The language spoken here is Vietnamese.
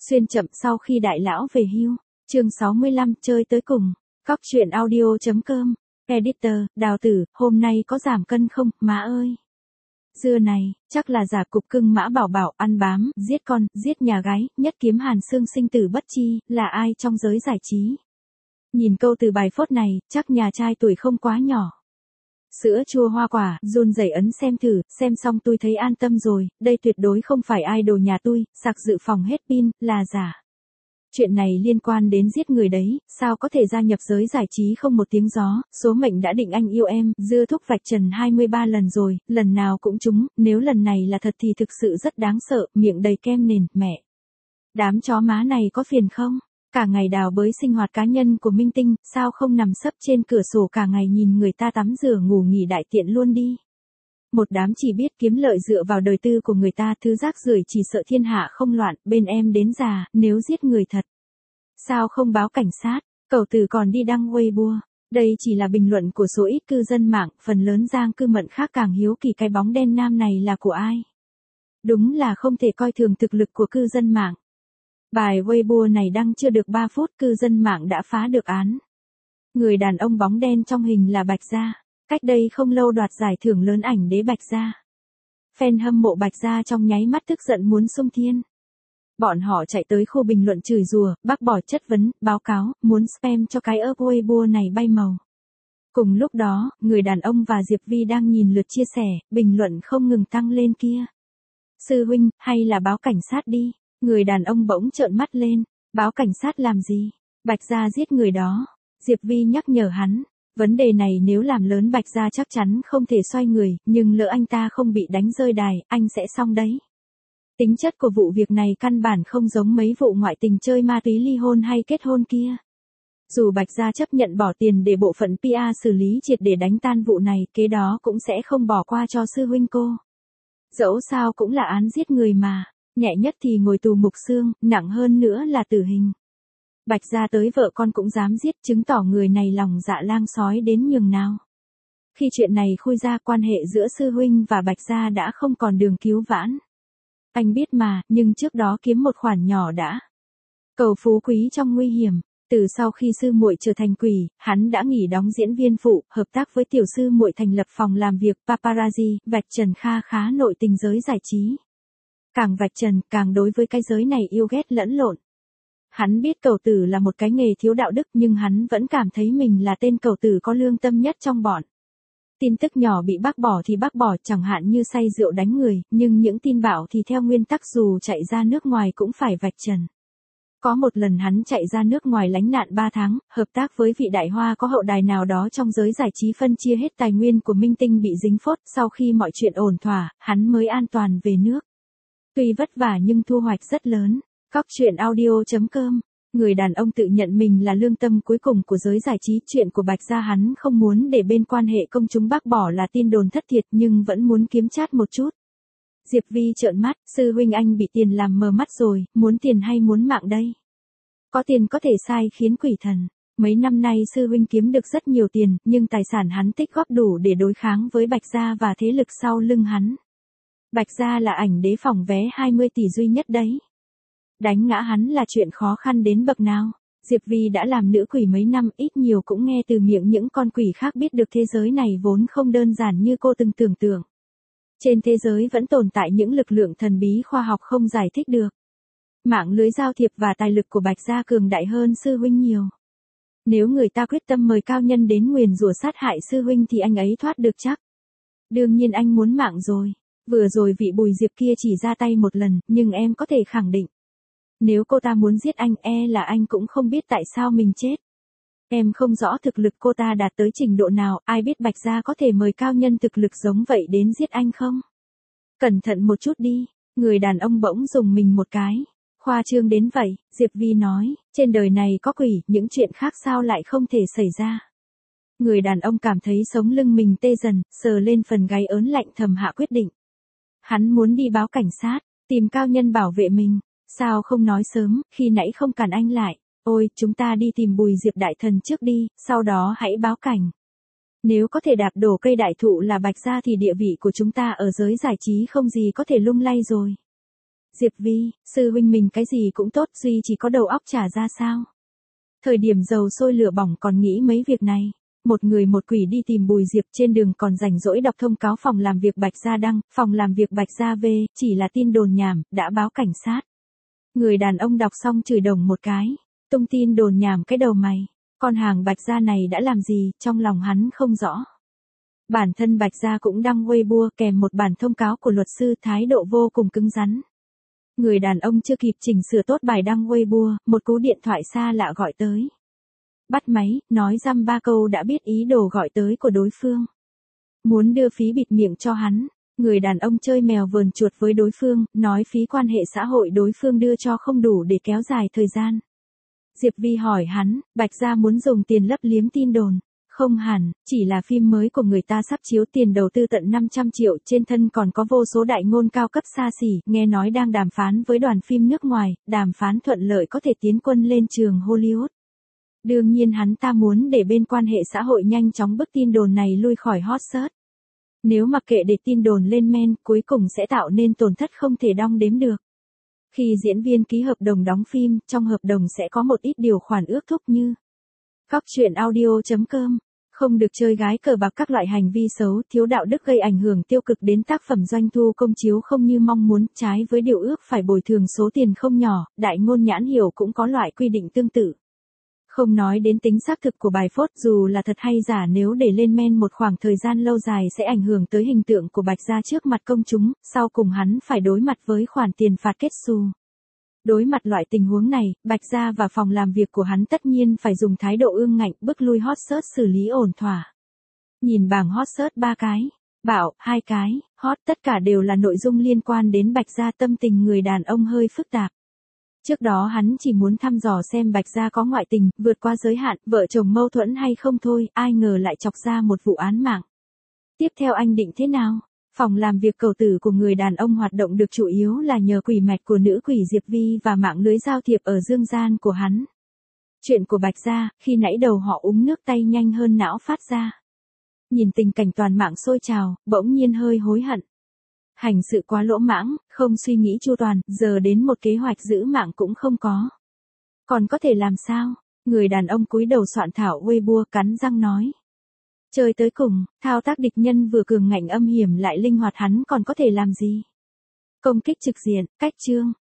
Xuyên chậm sau khi đại lão về hưu. Chương 65 chơi tới cùng. Cóc truyện audio.com. Editor, Đào Tử, hôm nay có giảm cân không, má ơi? Dưa này, chắc là giả cục cưng Mã Bảo Bảo ăn bám, giết con, giết nhà gái, nhất kiếm hàn xương sinh tử bất chi, là ai trong giới giải trí? Nhìn câu từ bài phốt này, chắc nhà trai tuổi không quá nhỏ. Sữa chua hoa quả, run rẩy ấn xem thử, xem xong tôi thấy an tâm rồi, đây tuyệt đối không phải idol nhà tôi, sạc dự phòng hết pin, là giả. Chuyện này liên quan đến giết người đấy, sao có thể gia nhập giới giải trí không một tiếng gió, số mệnh đã định anh yêu em, dưa thúc vạch trần 23 lần rồi, lần nào cũng trúng, nếu lần này là thật thì thực sự rất đáng sợ, miệng đầy kem nền, mẹ. Đám chó má này có phiền không? Cả ngày đào bới sinh hoạt cá nhân của minh tinh, sao không nằm sấp trên cửa sổ cả ngày nhìn người ta tắm rửa ngủ nghỉ đại tiện luôn đi. Một đám chỉ biết kiếm lợi dựa vào đời tư của người ta, thứ rác rưởi chỉ sợ thiên hạ không loạn, bên em đến già, nếu giết người thật. Sao không báo cảnh sát, cẩu tử còn đi đăng Weibo. Đây chỉ là bình luận của số ít cư dân mạng, phần lớn giang cư mận khác càng hiếu kỳ cái bóng đen nam này là của ai. Đúng là không thể coi thường thực lực của cư dân mạng. Bài Weibo này đăng chưa được 3 phút cư dân mạng đã phá được án. Người đàn ông bóng đen trong hình là Bạch Gia, cách đây không lâu đoạt giải thưởng lớn ảnh đế Bạch Gia. Fan hâm mộ Bạch Gia trong nháy mắt tức giận muốn xông thiên. Bọn họ chạy tới khu bình luận chửi rủa, bác bỏ chất vấn, báo cáo, muốn spam cho cái ấp Weibo này bay màu. Cùng lúc đó, người đàn ông và Diệp Vi đang nhìn lượt chia sẻ, bình luận không ngừng tăng lên kia. Sư huynh, hay là báo cảnh sát đi. Người đàn ông bỗng trợn mắt lên, báo cảnh sát làm gì? Bạch Gia giết người đó. Diệp Vi nhắc nhở hắn, vấn đề này nếu làm lớn Bạch Gia chắc chắn không thể xoay người, nhưng lỡ anh ta không bị đánh rơi đài, anh sẽ xong đấy. Tính chất của vụ việc này căn bản không giống mấy vụ ngoại tình chơi ma túy ly hôn hay kết hôn kia. Dù Bạch Gia chấp nhận bỏ tiền để bộ phận PR xử lý triệt để đánh tan vụ này, kế đó cũng sẽ không bỏ qua cho sư huynh cô. Dẫu sao cũng là án giết người mà. Nhẹ nhất thì ngồi tù mục xương, nặng hơn nữa là tử hình. Bạch Gia tới vợ con cũng dám giết, chứng tỏ người này lòng dạ lang sói đến nhường nào. Khi chuyện này khui ra, quan hệ giữa sư huynh và Bạch Gia đã không còn đường cứu vãn. Anh biết mà, nhưng trước đó kiếm một khoản nhỏ đã. Cầu phú quý trong nguy hiểm. Từ sau khi sư muội trở thành quỷ, hắn đã nghỉ đóng diễn viên phụ, hợp tác với tiểu sư muội thành lập phòng làm việc paparazzi, vạch trần kha khá nội tình giới giải trí. Càng vạch trần, càng đối với cái giới này yêu ghét lẫn lộn. Hắn biết cẩu tử là một cái nghề thiếu đạo đức nhưng hắn vẫn cảm thấy mình là tên cẩu tử có lương tâm nhất trong bọn. Tin tức nhỏ bị bác bỏ thì bác bỏ, chẳng hạn như say rượu đánh người, nhưng những tin bạo thì theo nguyên tắc dù chạy ra nước ngoài cũng phải vạch trần. Có một lần hắn chạy ra nước ngoài lánh nạn 3 tháng, hợp tác với vị đại hoa có hậu đài nào đó trong giới giải trí phân chia hết tài nguyên của minh tinh bị dính phốt, sau khi mọi chuyện ổn thỏa, hắn mới an toàn về nước. Tuy vất vả nhưng thu hoạch rất lớn. Cóc truyện audio.com. Người đàn ông tự nhận mình là lương tâm cuối cùng của giới giải trí. Chuyện của Bạch Gia hắn không muốn để bên quan hệ công chúng bác bỏ là tin đồn thất thiệt nhưng vẫn muốn kiếm chát một chút. Diệp Vi trợn mắt, sư huynh anh bị tiền làm mờ mắt rồi, muốn tiền hay muốn mạng đây? Có tiền có thể sai khiến quỷ thần. Mấy năm nay sư huynh kiếm được rất nhiều tiền, nhưng tài sản hắn tích góp đủ để đối kháng với Bạch Gia và thế lực sau lưng hắn. Bạch Gia là ảnh đế phòng vé 20 tỷ duy nhất đấy. Đánh ngã hắn là chuyện khó khăn đến bậc nào. Diệp Vi đã làm nữ quỷ mấy năm, ít nhiều cũng nghe từ miệng những con quỷ khác biết được thế giới này vốn không đơn giản như cô từng tưởng tượng. Trên thế giới vẫn tồn tại những lực lượng thần bí khoa học không giải thích được. Mạng lưới giao thiệp và tài lực của Bạch Gia cường đại hơn sư huynh nhiều. Nếu người ta quyết tâm mời cao nhân đến nguyền rủa sát hại sư huynh thì anh ấy thoát được chắc. Đương nhiên anh muốn mạng rồi. Vừa rồi vị Bùi Diệp kia chỉ ra tay một lần, nhưng em có thể khẳng định. Nếu cô ta muốn giết anh, là anh cũng không biết tại sao mình chết. Em không rõ thực lực cô ta đạt tới trình độ nào, ai biết Bạch Gia có thể mời cao nhân thực lực giống vậy đến giết anh không? Cẩn thận một chút đi, người đàn ông bỗng dùng mình một cái. Khoa trương đến vậy, Diệp Vi nói, trên đời này có quỷ, những chuyện khác sao lại không thể xảy ra. Người đàn ông cảm thấy sống lưng mình tê dần, sờ lên phần gáy ớn lạnh thầm hạ quyết định. Hắn muốn đi báo cảnh sát, tìm cao nhân bảo vệ mình. Sao không nói sớm, khi nãy không cản anh lại. Ôi, chúng ta đi tìm Bùi Diệp đại thần trước đi, sau đó hãy báo cảnh. Nếu có thể đạp đổ cây đại thụ là Bạch Gia thì địa vị của chúng ta ở giới giải trí không gì có thể lung lay rồi. Diệp Vi, sư huynh mình cái gì cũng tốt, duy chỉ có đầu óc trả ra sao? Thời điểm dầu sôi lửa bỏng còn nghĩ mấy việc này. Một người một quỷ đi tìm Bùi Diệp, trên đường còn rảnh rỗi đọc thông cáo phòng làm việc Bạch Gia đăng, phòng làm việc Bạch Gia về, chỉ là tin đồn nhảm, đã báo cảnh sát. Người đàn ông đọc xong chửi đồng một cái, tung tin đồn nhảm cái đầu mày, con hàng Bạch Gia này đã làm gì, trong lòng hắn không rõ. Bản thân Bạch Gia cũng đăng Weibo kèm một bản thông cáo của luật sư, thái độ vô cùng cứng rắn. Người đàn ông chưa kịp chỉnh sửa tốt bài đăng Weibo, một cú điện thoại xa lạ gọi tới. Bắt máy, nói dăm ba câu đã biết ý đồ gọi tới của đối phương. Muốn đưa phí bịt miệng cho hắn, người đàn ông chơi mèo vờn chuột với đối phương, nói phí quan hệ xã hội đối phương đưa cho không đủ để kéo dài thời gian. Diệp Vi hỏi hắn, Bạch Gia muốn dùng tiền lấp liếm tin đồn. Không hẳn, chỉ là phim mới của người ta sắp chiếu, tiền đầu tư tận 500 triệu, trên thân còn có vô số đại ngôn cao cấp xa xỉ, nghe nói đang đàm phán với đoàn phim nước ngoài, đàm phán thuận lợi có thể tiến quân lên trường Hollywood. Đương nhiên hắn ta muốn để bên quan hệ xã hội nhanh chóng bức tin đồn này lui khỏi hot search. Nếu mặc kệ để tin đồn lên men, cuối cùng sẽ tạo nên tổn thất không thể đong đếm được. Khi diễn viên ký hợp đồng đóng phim, trong hợp đồng sẽ có một ít điều khoản ước thúc như Cóc truyện audio.com, không được chơi gái cờ bạc, các loại hành vi xấu, thiếu đạo đức gây ảnh hưởng tiêu cực đến tác phẩm, doanh thu công chiếu không như mong muốn, trái với điều ước phải bồi thường số tiền không nhỏ, đại ngôn nhãn hiệu cũng có loại quy định tương tự. Không nói đến tính xác thực của bài phốt, dù là thật hay giả, nếu để lên men một khoảng thời gian lâu dài sẽ ảnh hưởng tới hình tượng của Bạch Gia trước mặt công chúng, sau cùng hắn phải đối mặt với khoản tiền phạt kết xù. Đối mặt loại tình huống này, Bạch Gia và phòng làm việc của hắn tất nhiên phải dùng thái độ ương ngạnh, bức lui hot search xử lý ổn thỏa. Nhìn bảng hot search 3 cái, bảo 2 cái, hot, tất cả đều là nội dung liên quan đến Bạch Gia, tâm tình người đàn ông hơi phức tạp. Trước đó hắn chỉ muốn thăm dò xem Bạch Gia có ngoại tình, vượt qua giới hạn, vợ chồng mâu thuẫn hay không thôi, ai ngờ lại chọc ra một vụ án mạng. Tiếp theo anh định thế nào? Phòng làm việc cầu tử của người đàn ông hoạt động được chủ yếu là nhờ quỷ mạch của nữ quỷ Diệp Vi và mạng lưới giao thiệp ở dương gian của hắn. Chuyện của Bạch Gia, khi nãy đầu họ uống nước tay nhanh hơn não phát ra. Nhìn tình cảnh toàn mạng sôi trào, bỗng nhiên hơi hối hận. Hành sự quá lỗ mãng, không suy nghĩ chu toàn, giờ đến một kế hoạch giữ mạng cũng không có. Còn có thể làm sao? Người đàn ông cúi đầu soạn thảo Weibo, cắn răng nói. Chơi tới cùng, thao tác địch nhân vừa cường ngạnh âm hiểm lại linh hoạt, hắn còn có thể làm gì? Công kích trực diện, cách chương.